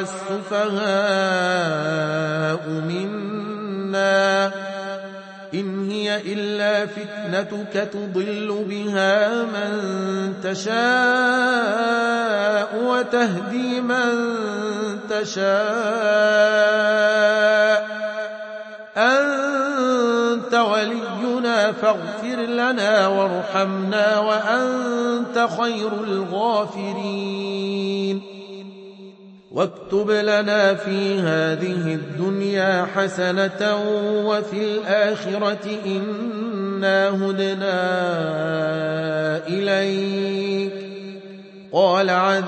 A: السفهاء منا إن هي إلا فتنتك تضل بها من تشاء وتهدي من تشاء أنت ولينا فاغفر لنا وارحمنا وأنت خير الغافرين واكتب لنا في هذه الدنيا حسنة وفي الآخرة إنا هدنا إليك قال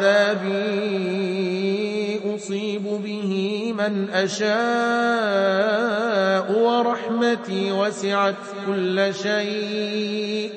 A: عذابي أصيب به من أشاء ورحمتي وسعت كل شيء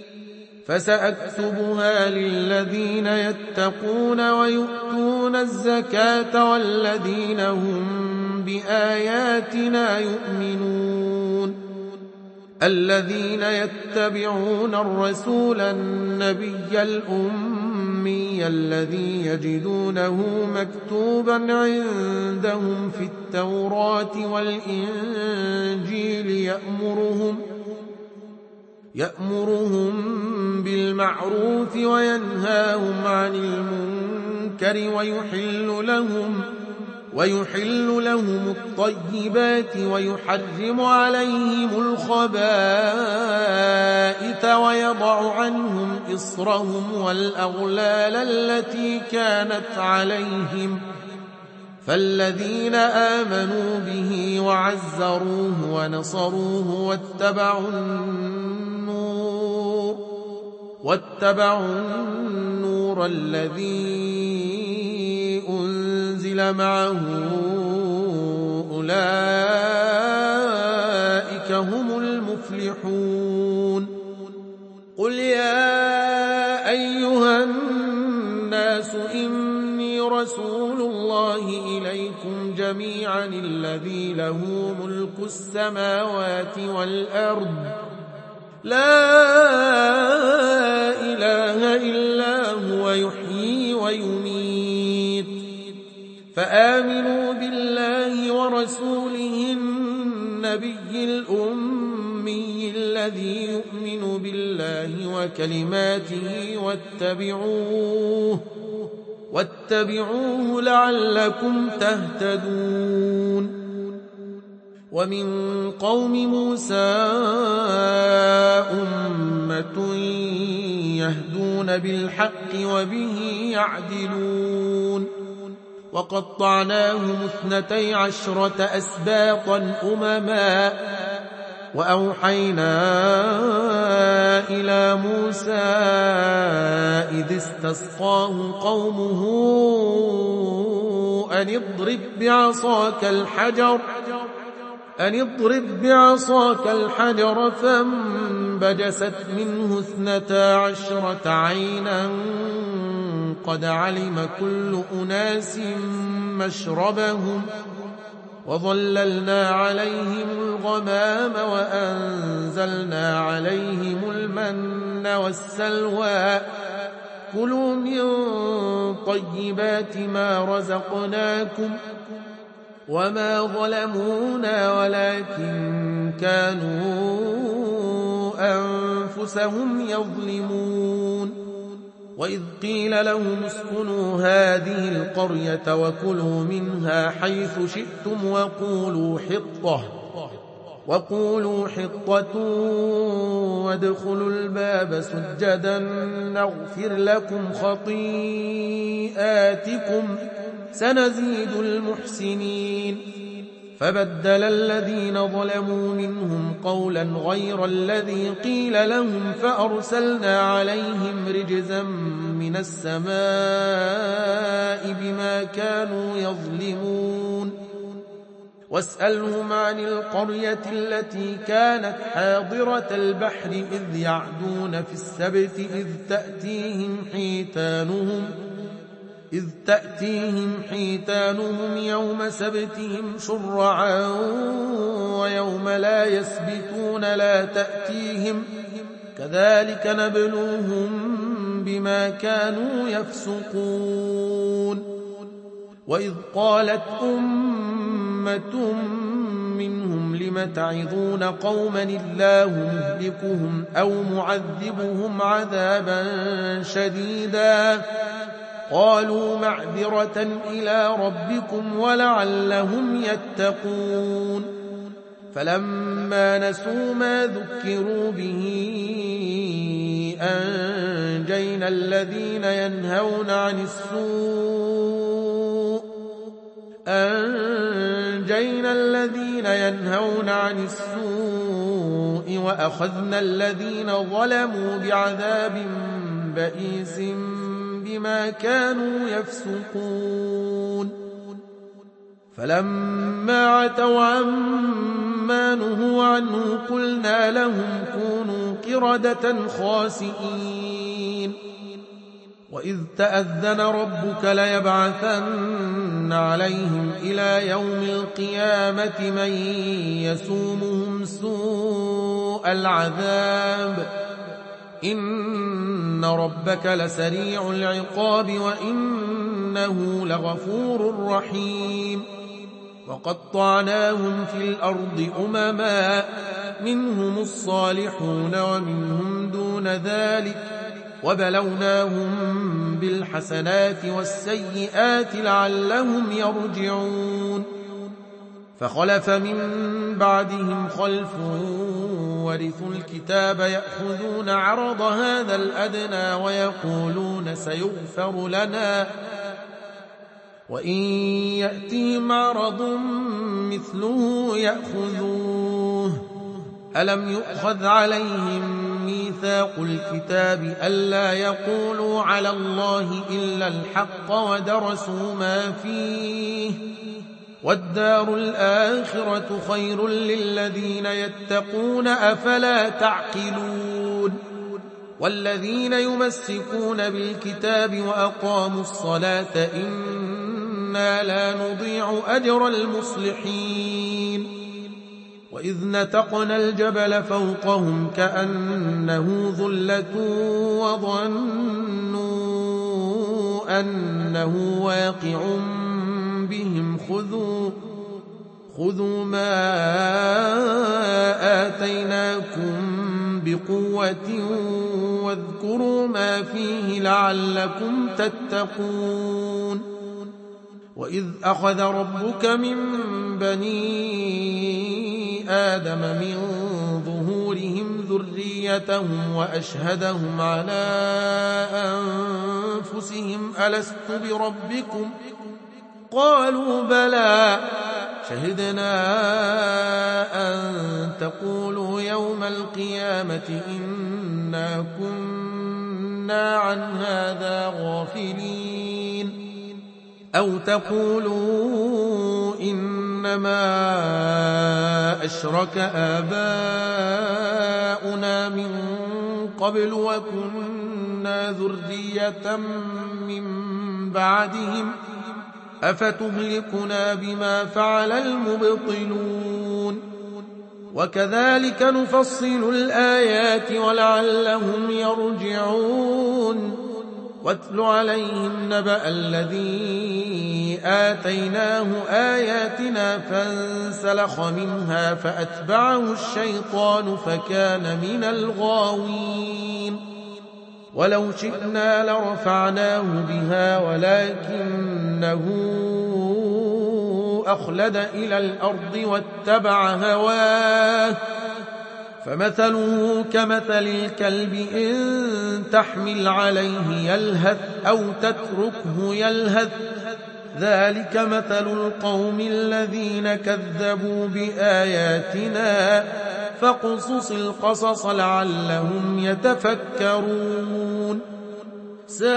A: فسأكتبها للذين يتقون ويؤتون الزكاة والذين هم بآياتنا يؤمنون الذين يتبعون الرسول النبي الأمي الذي يجدونه مكتوبا عندهم في التوراة والإنجيل يأمرهم يأمرهم بالمعروف وينهاهم عن المنكر ويحل لهم ويحل لهم الطيبات ويحرم عليهم الخبائث ويضع عنهم إصرهم والأغلال التي كانت عليهم فالذين آمنوا به وعزروه ونصروه واتبعوا النور واتبعوا النور الذي أنزل معه أولئك هم المفلحون. قل يا أيها الناس إني رسول الله إليكم جميعا الذي له ملك السماوات والأرض لا إله إلا هو يحيي ويميت فآمنوا بالله ورسوله النبي الأمي الذي يؤمن بالله وكلماته واتبعوه واتبعوه لعلكم تهتدون. ومن قوم موسى أمة يهدون بالحق وبه يعدلون وقطعناهم اثنتي عشرة أسباطا أمما وأوحينا إلى موسى إذ استسقاه قومه أن اضرب بعصاك الحجر أن اضرب بعصاك الحجر فانبجست منه اثنتا عشرة عينا قد علم كل أناس مشربهم وظللنا عليهم الغمام وأنزلنا عليهم المن والسلوى كلوا من طيبات ما رزقناكم وما ظلمونا ولكن كانوا أنفسهم يظلمون. وإذ قيل لهم اسكنوا هذه القرية وكلوا منها حيث شئتم وقولوا حطة وقولوا حطة وادخلوا الباب سجدا نغفر لكم خطيئاتكم سنزيد المحسنين. فبدل الذين ظلموا منهم قولا غير الذي قيل لهم فأرسلنا عليهم رجزا من السماء بما كانوا يظلمون. واسألهم عن القرية التي كانت حاضرة البحر إذ يعدون في السبت إذ تأتيهم حيتانهم إذ تأتيهم حيتانهم يوم سبتهم شرعا ويوم لا يسبتون لا تأتيهم كذلك نبلوهم بما كانوا يفسقون. وإذ قالت أمة منهم لم تعظون قوما الله مهلكهم أو معذبهم عذابا شديدا قالوا معذرة إلى ربكم ولعلهم يتقون. فلما نسوا ما ذكروا به أنجينا الذين ينهون عن السوء أنجينا الذين ينهون عن السوء وأخذنا الذين ظلموا بعذاب بئيس بما كانوا يفسقون. فلما عتوا عما نهوا عنه قلنا لهم كونوا قردة خاسئين. وإذ تأذن ربك ليبعثن عليهم إلى يوم القيامة من يسومهم سوء العذاب إن ربك لسريع العقاب وإنه لغفور رحيم وقطعناهم في الأرض أمما منهم الصالحون ومنهم دون ذلك وبلوناهم بالحسنات والسيئات لعلهم يرجعون فخلف من بعدهم خلف ورثوا الكتاب يأخذون عرض هذا الأدنى ويقولون سيغفر لنا وإن يأتهم عرض مثله يأخذوه ألم يؤخذ عليهم ميثاق الكتاب ألا يقولوا على الله إلا الحق ودرسوا ما فيه والدار الآخرة خير للذين يتقون أفلا تعقلون والذين يمسكون بالكتاب وأقاموا الصلاة إنا لا نضيع أجر المصلحين وإذ نتقنا الجبل فوقهم كأنه ظلة وظنوا أنه واقع بهم خذوا خذوا ما آتيناكم بقوة واذكروا ما فيه لعلكم تتقون وإذ أخذ ربك من بني آدم من ظهورهم ذريتهم وأشهدهم على أنفسهم ألست بربكم قالوا بلى شهدنا أن تقولوا يوم القيامة إنا كنا عن هذا غافلين أو تقولوا إنما أشرك آباؤنا من قبل وكنا ذرية من بعدهم أفتهلكنا بما فعل المبطلون وكذلك نفصل الآيات ولعلهم يرجعون واتل عليهم نبأ الذي آتيناه آياتنا فانسلخ منها فأتبعه الشيطان فكان من الغاوين ولو شئنا لرفعناه بها ولكنه أخلد إلى الأرض واتبع هواه فمثله كمثل الكلب إن تحمل عليه يلهث أو تتركه يلهث ذلك مثل القوم الذين كذبوا بآياتنا فاقصص القصص لعلهم يتفكرون ساء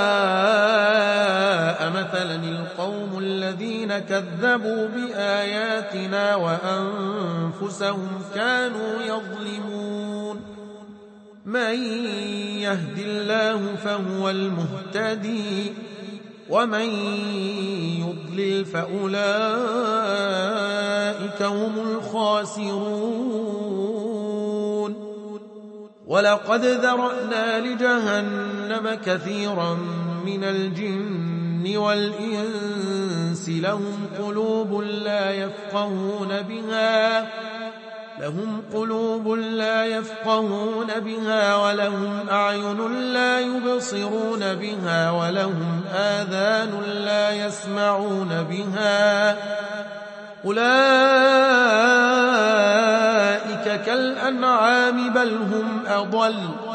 A: مثلا القوم الذين كذبوا بآياتنا وأنفسهم كانوا يظلمون من يهد الله فهو المهتدي ومن يضلل فأولئك هم الخاسرون ولقد ذرأنا لجهنم كثيرا من الجن والإنس لهم قلوب لا يفقهون بها لهم قلوب لا يفقهون بها ولهم أعين لا يبصرون بها ولهم آذان لا يسمعون بها أولئك كالأنعام بل هم أضل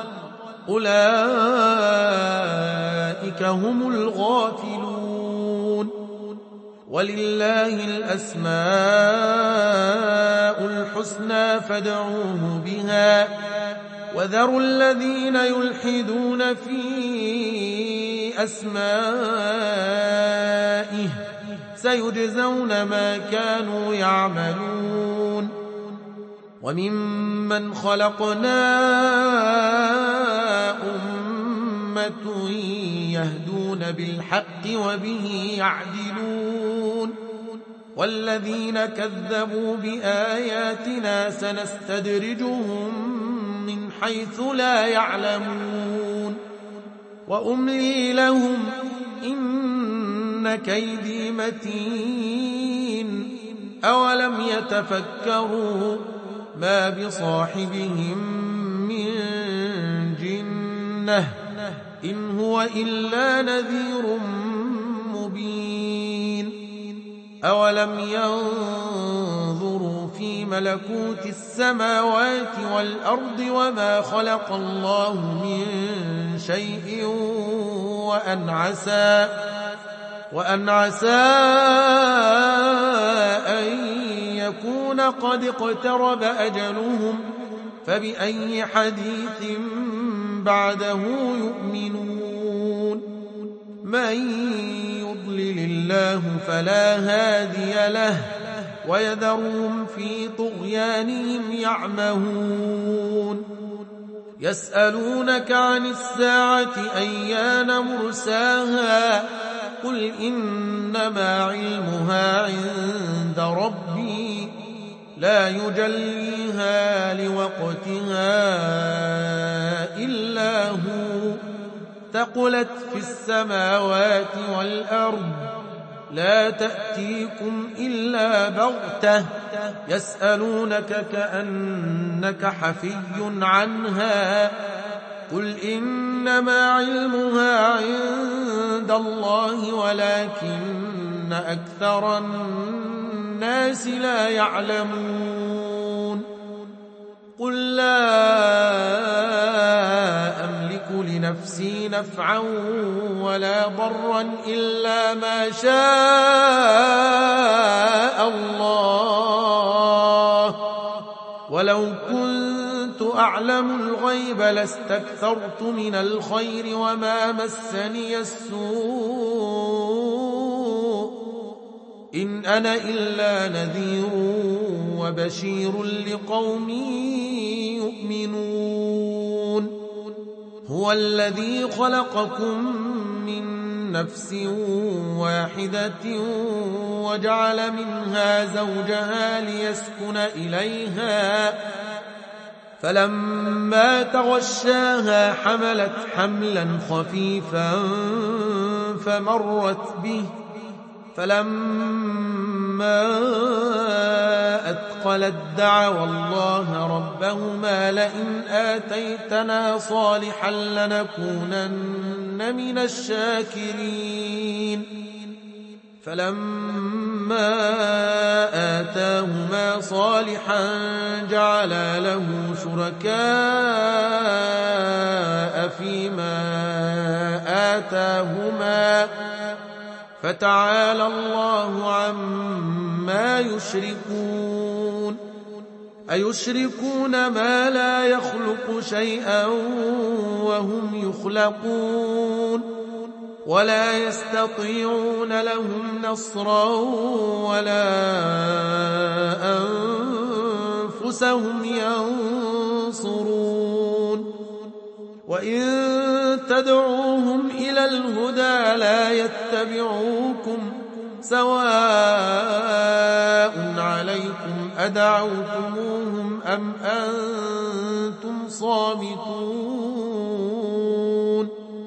A: أولئك هم الغافلون ولله الأسماء الحسنى فادعوه بها وذروا الذين يلحدون في أسمائه سيجزون ما كانوا يعملون وممن خلقنا أمة يهدون بالحق وبه يعدلون والذين كذبوا بآياتنا سنستدرجهم من حيث لا يعلمون وأملي لهم إن كيدي متين أولم يتفكروا ما بصاحبهم من جنة إن هو إلا نذير مبين أولم ينظروا في ملكوت السماوات والأرض وما خلق الله من شيء وأن عسى وأن عسى أن يكون قد اقترب أجلهم فبأي حديث بعده يؤمنون من يضلل الله فلا هادي له ويذرهم في طغيانهم يعمهون يسألونك عن الساعة أيان مرساها قل إنما علمها عند ربي لا يجليها لوقتها إلا هو ثقلت في السماوات والأرض لا تأتيكم إلا بغتة يسألونك كأنك حفي عنها قل إنما علمها عند الله ولكن أكثر الناس لا يعلمون قل لا أملك لنفسي نفعا ولا ضرا إلا ما شاء الله ولو كنت أعلم الغيب لاستكثرت من الخير وما مسني السوء إن أنا إلا نذير وبشير لقوم يؤمنون هو الذي خلقكم من نفس واحدة وجعل منها زوجها ليسكن إليها فلما تغشاها حملت حملا خفيفا فمرت به فلما أثقلت دعوا الله ربهما لئن آتيتنا صالحا لنكونن من الشاكرين فلما آتاهما صالحا جعلا له شركاء فيما آتاهما فتعالى الله عما يشركون أيشركون ما لا يخلق شيئا وهم يخلقون ولا يستطيعون لهم نصرا ولا أنفسهم ينصرون وإن تدعوهم إلى الهدى لا يتبعوكم سواء عليكم أدعوتموهم أم أنتم صامتون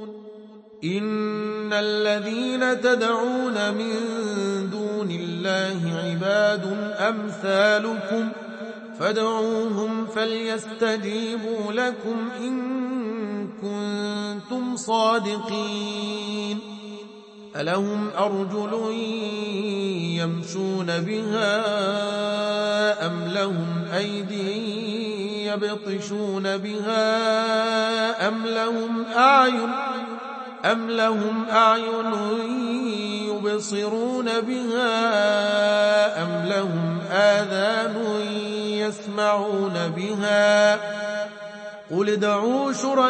A: إن الذين تدعون من دون الله عباد أمثالكم فادعوهم فليستجيبوا لكم إن كنتم صادقين ألهم أرجل يمشون بها أم لهم أيدي يبطشون بها أم لهم أعين أم لهم أعين يبصرون بها أم لهم آذان يسمعون بها قل ادعوا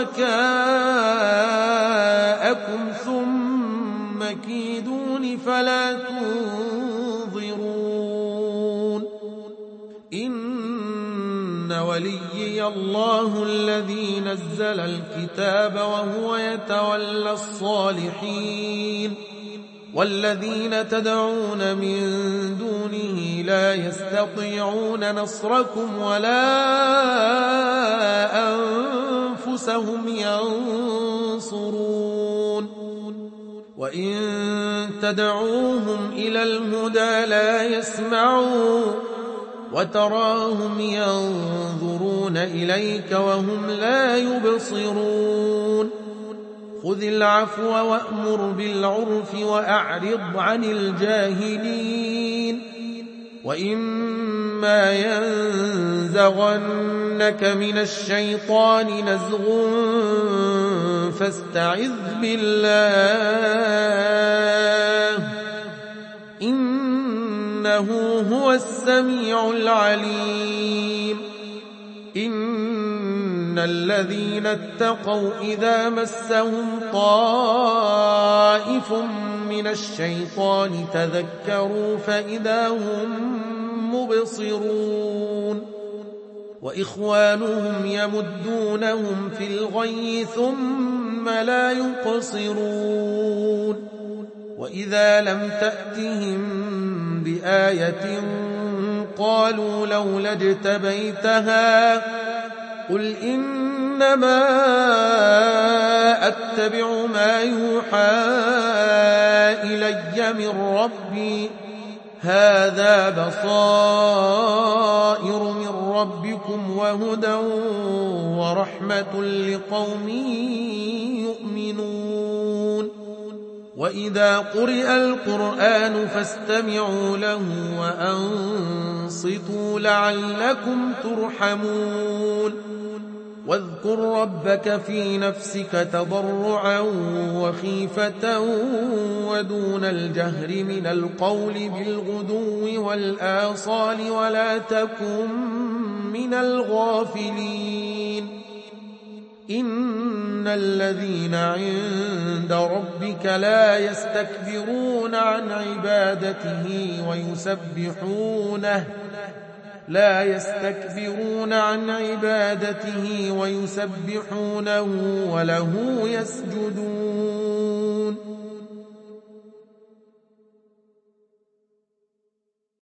A: شركاءكم ثم كيدون فلا تنظرون إن وليي الله الذي نزل الكتاب وهو يتولى الصالحين والذين تدعون من دونه لا يستطيعون نصركم ولا أنفسهم ينصرون وإن تدعوهم إلى الهدى لا يسمعون وتراهم ينظرون إليك وهم لا يبصرون خذ العفو وأمر بالعرف وأعرض عن الجاهلين وإما ينزغنك من الشيطان نزغ فاستعذ بالله إنه هو السميع العليم إن الذين اتقوا إذا مسهم طائف من الشيطان تذكروا فإذا هم مبصرون وإخوانهم يمدونهم في الغي ثم لا يقصرون وإذا لم تأتهم بآية قالوا لولا اجتبيتها قل إنما أتبع ما يوحى إلي من ربي هذا بصائر من ربكم وهدى ورحمة لقوم يؤمنون وإذا قرئ القرآن فاستمعوا له وأنصتوا لعلكم ترحمون واذكر ربك في نفسك تضرعا وخيفة ودون الجهر من القول بالغدو والآصال ولا تكن من الغافلين إن الذين عند ربك لا يستكبرون عن عبادته ويسبحونه لا يستكبرون عن عبادته ويسبحونه وله يسجدون